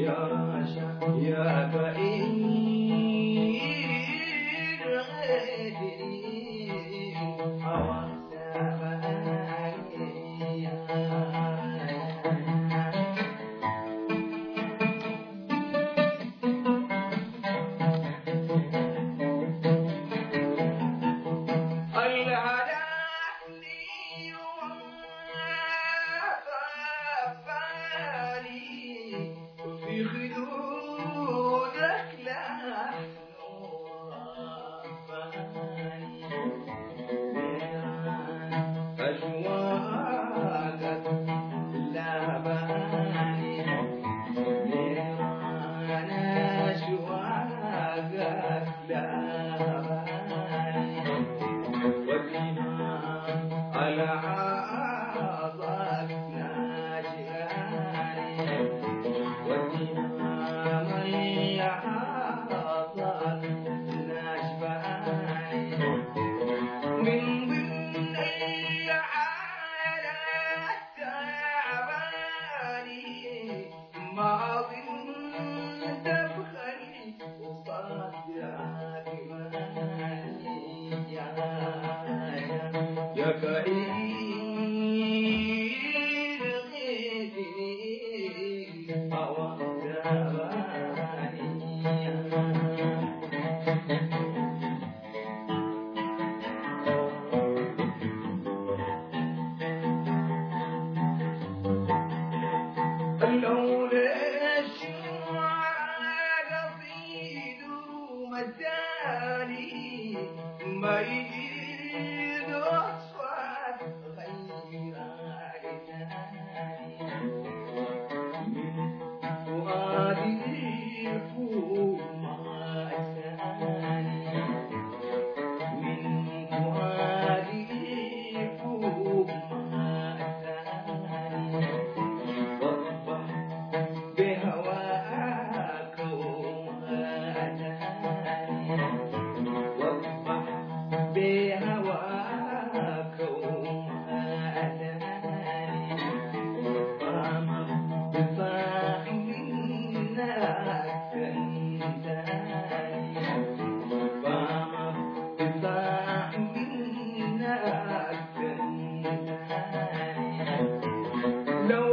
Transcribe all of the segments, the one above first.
يا فقير غادي في خدودك لحن وفاني أشواقك لا باني نيران أشواقك لا باني ودينا على عظك ناجراني ودينا من يحظك ناشباني من ضمن العالم تعباني ما ظنت بخلي وصدرك ماني يا كريم غيتني لولا الشعر قصيد مداني ما يجيد أصفاد غير عدناني من فؤادي فوق ما ساني من فؤادي فوق ما ساني بهواك وأتاني واصبح بهواك وأتاني قام بصاحب الناس كنتاني قام بصاحب الناس كنتاني لو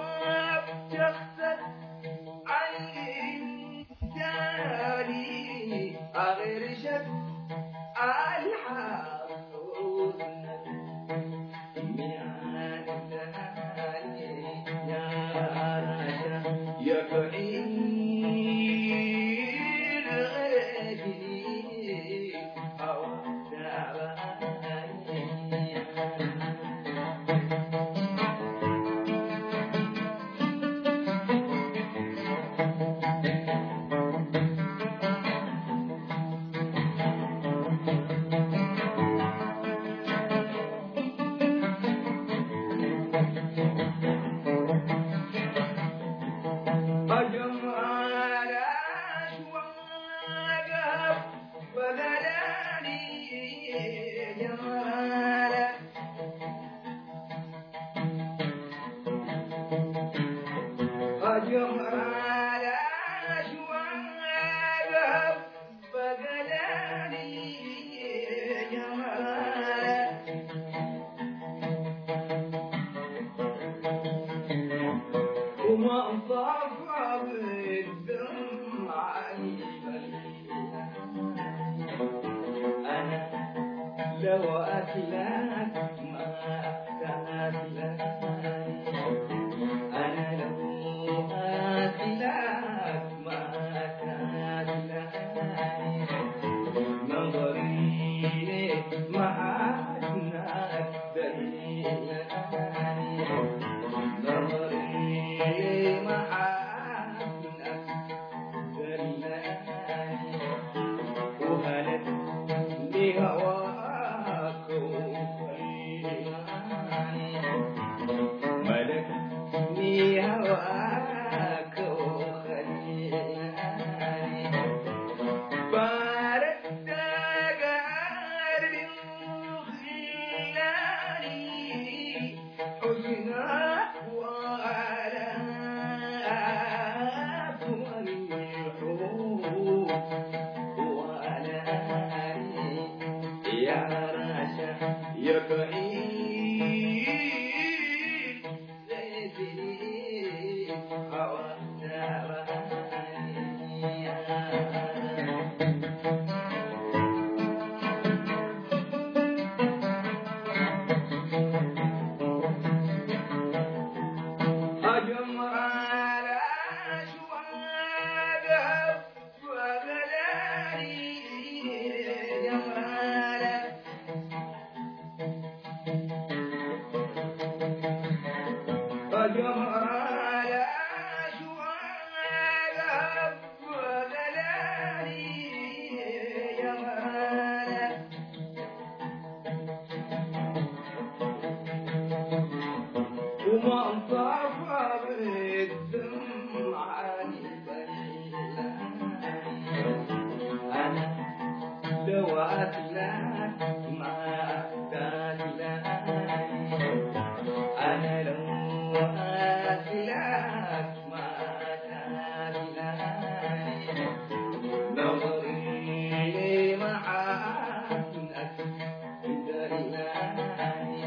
أغرشت الحاضن من الثاني يا رشا يا فقير غادي أو تعباني أجمل أشواقك بلداني جمالك أجمل أشواقك بلداني جمالك وما صفى بالدمع أنا لو أكلك ما تأكلك أنا لو أكلك ما تأكلك نظري لك معادنك دليلاني نظري معادنك دليلاني وهلت بهواك وخلاني ملكني هواك وخلاني باركت قلبي وخلاني قمر على شواق ودلالي يا مرانا وما انصافى بالدمعة أنا لو أتلاك ما أتلاك أنا لو أتلاك ما أتلاك نظري محاسنك دلاني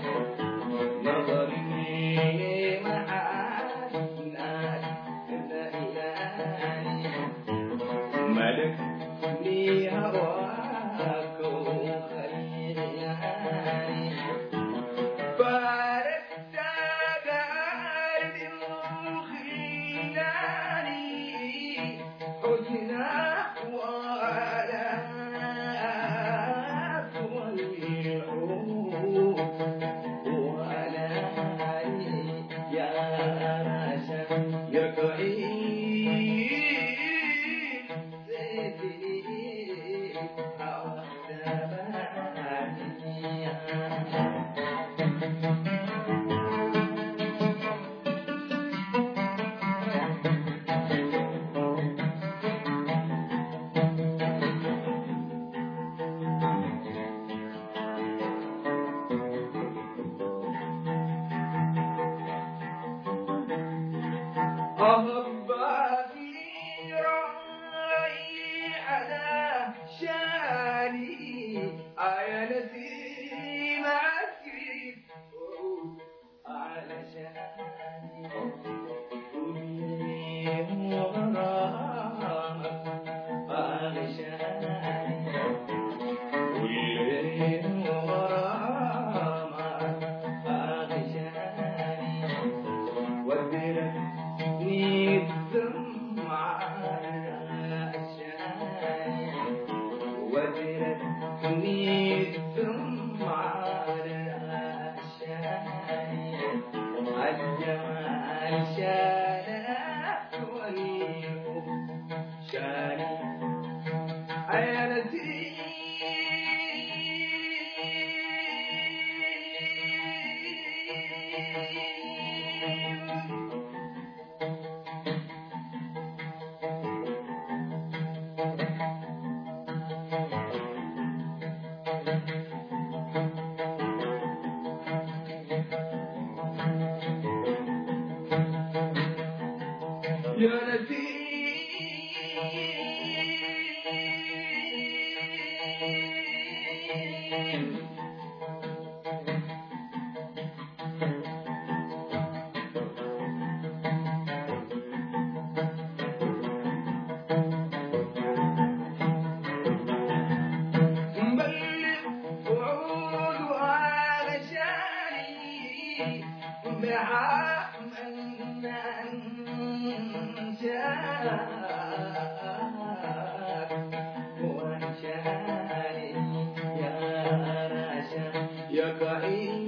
نظري محاسنك دلاني ملكني هواك وخليني فارقت قلبي وخلاني حزنك ولا والعود ولا يا رشا يا قعيد زيتني هوا أهبابي رأي على شاني آيالتي معك على شاني قولي غرامك على شاني قولي غرامك على شاني ودرك الدمعة عشاني ودرتني الدمعة عشاني الجمال شانك والحب شاني عينتي يا نسيم مبلغ وعود وعلشاني وانشاني يا رشا يا قعيد